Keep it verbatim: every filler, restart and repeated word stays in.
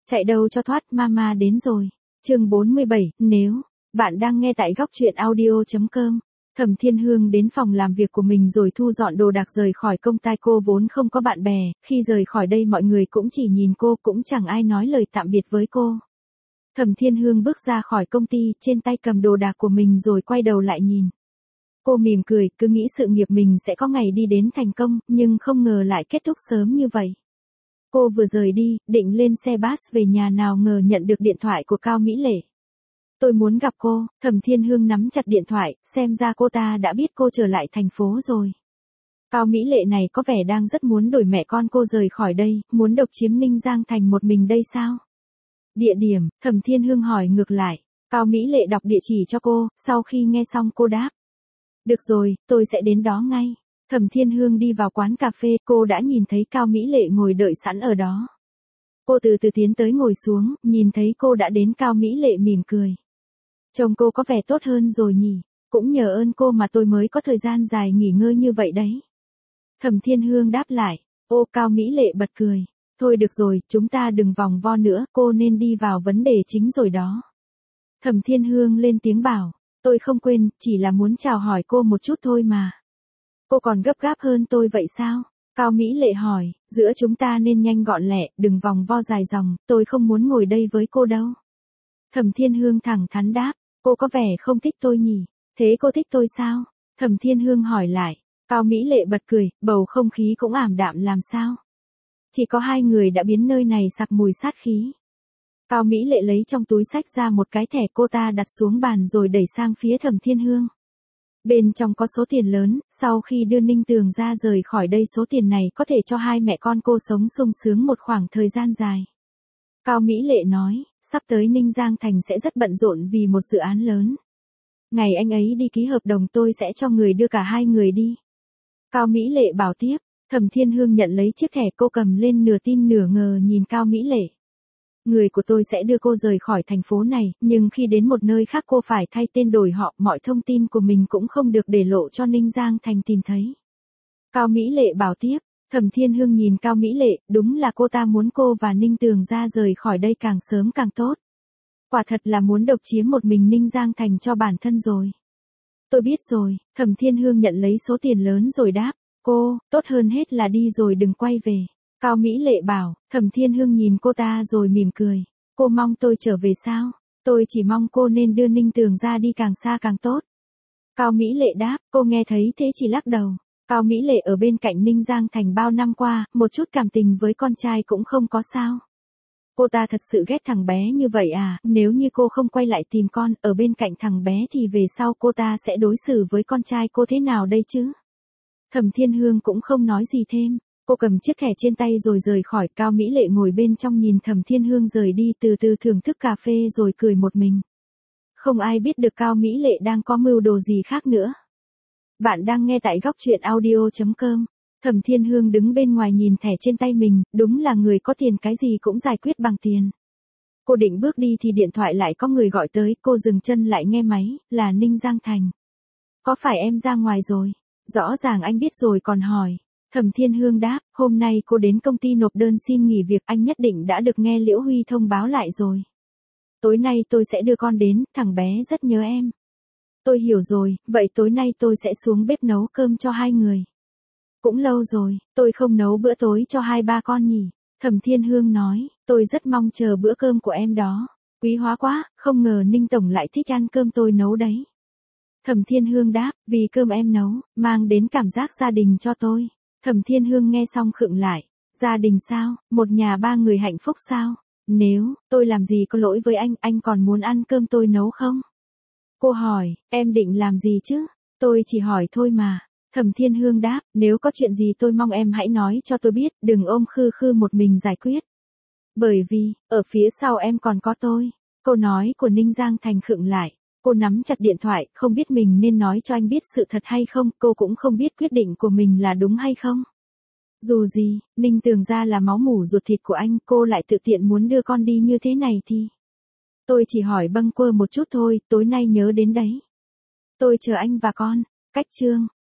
Chạy đâu cho thoát, mama đến rồi. Chương bốn mươi bảy, nếu bạn đang nghe tại góc truyện audio chấm com. Thẩm Thiên Hương đến phòng làm việc của mình rồi thu dọn đồ đạc rời khỏi công ty. Cô vốn không có bạn bè, khi rời khỏi đây mọi người cũng chỉ nhìn cô, cũng chẳng ai nói lời tạm biệt với cô. Thẩm Thiên Hương bước ra khỏi công ty, trên tay cầm đồ đạc của mình rồi quay đầu lại nhìn. Cô mỉm cười, cứ nghĩ sự nghiệp mình sẽ có ngày đi đến thành công, nhưng không ngờ lại kết thúc sớm như vậy. Cô vừa rời đi, định lên xe bus về nhà nào ngờ nhận được điện thoại của Cao Mỹ Lệ. Tôi muốn gặp cô. Thẩm Thiên Hương nắm chặt điện thoại, xem ra cô ta đã biết cô trở lại thành phố rồi. Cao Mỹ Lệ này có vẻ đang rất muốn đuổi mẹ con cô rời khỏi đây, muốn độc chiếm Ninh Giang Thành một mình đây sao? Địa điểm, Thẩm Thiên Hương hỏi ngược lại. Cao Mỹ Lệ đọc địa chỉ cho cô, sau khi nghe xong cô đáp. Được rồi, tôi sẽ đến đó ngay. Thẩm Thiên Hương đi vào quán cà phê, cô đã nhìn thấy Cao Mỹ Lệ ngồi đợi sẵn ở đó. Cô từ từ tiến tới ngồi xuống, nhìn thấy cô đã đến, Cao Mỹ Lệ mỉm cười. Trông cô có vẻ tốt hơn rồi nhỉ, cũng nhờ ơn cô mà tôi mới có thời gian dài nghỉ ngơi như vậy đấy. Thẩm Thiên Hương đáp lại. Ô, Cao Mỹ Lệ bật cười. Thôi được rồi, chúng ta đừng vòng vo nữa, cô nên đi vào vấn đề chính rồi đó. Thẩm Thiên Hương lên tiếng bảo. Tôi không quên, chỉ là muốn chào hỏi cô một chút thôi mà. Cô còn gấp gáp hơn tôi vậy sao? Cao Mỹ Lệ hỏi, giữa chúng ta nên nhanh gọn lẹ, đừng vòng vo dài dòng, tôi không muốn ngồi đây với cô đâu. Thẩm Thiên Hương thẳng thắn đáp, cô có vẻ không thích tôi nhỉ, thế cô thích tôi sao? Thẩm Thiên Hương hỏi lại, Cao Mỹ Lệ bật cười, bầu không khí cũng ảm đạm làm sao? Chỉ có hai người đã biến nơi này sặc mùi sát khí. Cao Mỹ Lệ lấy trong túi xách ra một cái thẻ, cô ta đặt xuống bàn rồi đẩy sang phía Thẩm Thiên Hương. Bên trong có số tiền lớn, sau khi đưa Ninh Tường ra rời khỏi đây số tiền này có thể cho hai mẹ con cô sống sung sướng một khoảng thời gian dài. Cao Mỹ Lệ nói, sắp tới Ninh Giang Thành sẽ rất bận rộn vì một dự án lớn. Ngày anh ấy đi ký hợp đồng tôi sẽ cho người đưa cả hai người đi. Cao Mỹ Lệ bảo tiếp. Thẩm Thiên Hương nhận lấy chiếc thẻ, cô cầm lên nửa tin nửa ngờ nhìn Cao Mỹ Lệ. Người của tôi sẽ đưa cô rời khỏi thành phố này, nhưng khi đến một nơi khác cô phải thay tên đổi họ, mọi thông tin của mình cũng không được để lộ cho Ninh Giang Thành tìm thấy. Cao Mỹ Lệ bảo tiếp. Thẩm Thiên Hương nhìn Cao Mỹ Lệ, đúng là cô ta muốn cô và Ninh Tường ra rời khỏi đây càng sớm càng tốt. Quả thật là muốn độc chiếm một mình Ninh Giang Thành cho bản thân rồi. Tôi biết rồi. Thẩm Thiên Hương nhận lấy số tiền lớn rồi đáp. Cô, tốt hơn hết là đi rồi đừng quay về. Cao Mỹ Lệ bảo. Thẩm Thiên Hương nhìn cô ta rồi mỉm cười. Cô mong tôi trở về sao? Tôi chỉ mong cô nên đưa Ninh Tường ra đi càng xa càng tốt. Cao Mỹ Lệ đáp. Cô nghe thấy thế chỉ lắc đầu. Cao Mỹ Lệ ở bên cạnh Ninh Giang Thành bao năm qua, một chút cảm tình với con trai cũng không có sao. Cô ta thật sự ghét thằng bé như vậy à? Nếu như cô không quay lại tìm con, ở bên cạnh thằng bé thì về sau cô ta sẽ đối xử với con trai cô thế nào đây chứ? Thẩm Thiên Hương cũng không nói gì thêm. Cô cầm chiếc thẻ trên tay rồi rời khỏi. Cao Mỹ Lệ ngồi bên trong nhìn Thẩm Thiên Hương rời đi, từ từ thưởng thức cà phê rồi cười một mình. Không ai biết được Cao Mỹ Lệ đang có mưu đồ gì khác nữa. Bạn đang nghe tại góc truyện audio chấm com. Thẩm Thiên Hương đứng bên ngoài nhìn thẻ trên tay mình, đúng là người có tiền cái gì cũng giải quyết bằng tiền. Cô định bước đi thì điện thoại lại có người gọi tới, cô dừng chân lại nghe máy, là Ninh Giang Thành. Có phải em ra ngoài rồi? Rõ ràng anh biết rồi còn hỏi. Thẩm Thiên Hương đáp, hôm nay cô đến công ty nộp đơn xin nghỉ việc, anh nhất định đã được nghe Liễu Huy thông báo lại rồi. Tối nay tôi sẽ đưa con đến, thằng bé rất nhớ em. Tôi hiểu rồi, vậy tối nay tôi sẽ xuống bếp nấu cơm cho hai người. Cũng lâu rồi, tôi không nấu bữa tối cho hai ba con nhỉ. Thẩm Thiên Hương nói, tôi rất mong chờ bữa cơm của em đó. Quý hóa quá, không ngờ Ninh Tổng lại thích ăn cơm tôi nấu đấy. Thẩm Thiên Hương đáp, vì cơm em nấu, mang đến cảm giác gia đình cho tôi. Thẩm Thiên Hương nghe xong khựng lại. Gia đình sao? Một nhà ba người hạnh phúc sao? Nếu, tôi làm gì có lỗi với anh, anh còn muốn ăn cơm tôi nấu không? Cô hỏi, em định làm gì chứ? Tôi chỉ hỏi thôi mà. Thẩm Thiên Hương đáp, nếu có chuyện gì tôi mong em hãy nói cho tôi biết, đừng ôm khư khư một mình giải quyết. Bởi vì, ở phía sau em còn có tôi. Câu nói của Ninh Giang Thành khựng lại. Cô nắm chặt điện thoại, không biết mình nên nói cho anh biết sự thật hay không, cô cũng không biết quyết định của mình là đúng hay không. Dù gì, Ninh Tường ra là máu mủ ruột thịt của anh, cô lại tự tiện muốn đưa con đi như thế này thì... Tôi chỉ hỏi bâng quơ một chút thôi, tối nay nhớ đến đấy. Tôi chờ anh và con. Cách chương.